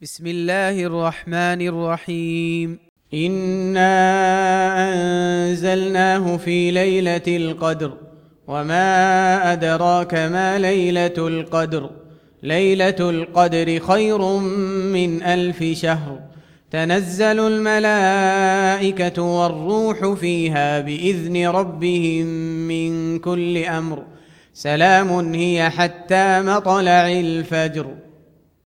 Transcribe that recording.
بسم الله الرحمن الرحيم. إنا أنزلناه في ليلة القدر وما أدراك ما ليلة القدر. ليلة القدر خير من 1000 شهر. تنزل الملائكة والروح فيها بإذن ربهم من كل أمر. سلام هي حتى مطلع الفجر.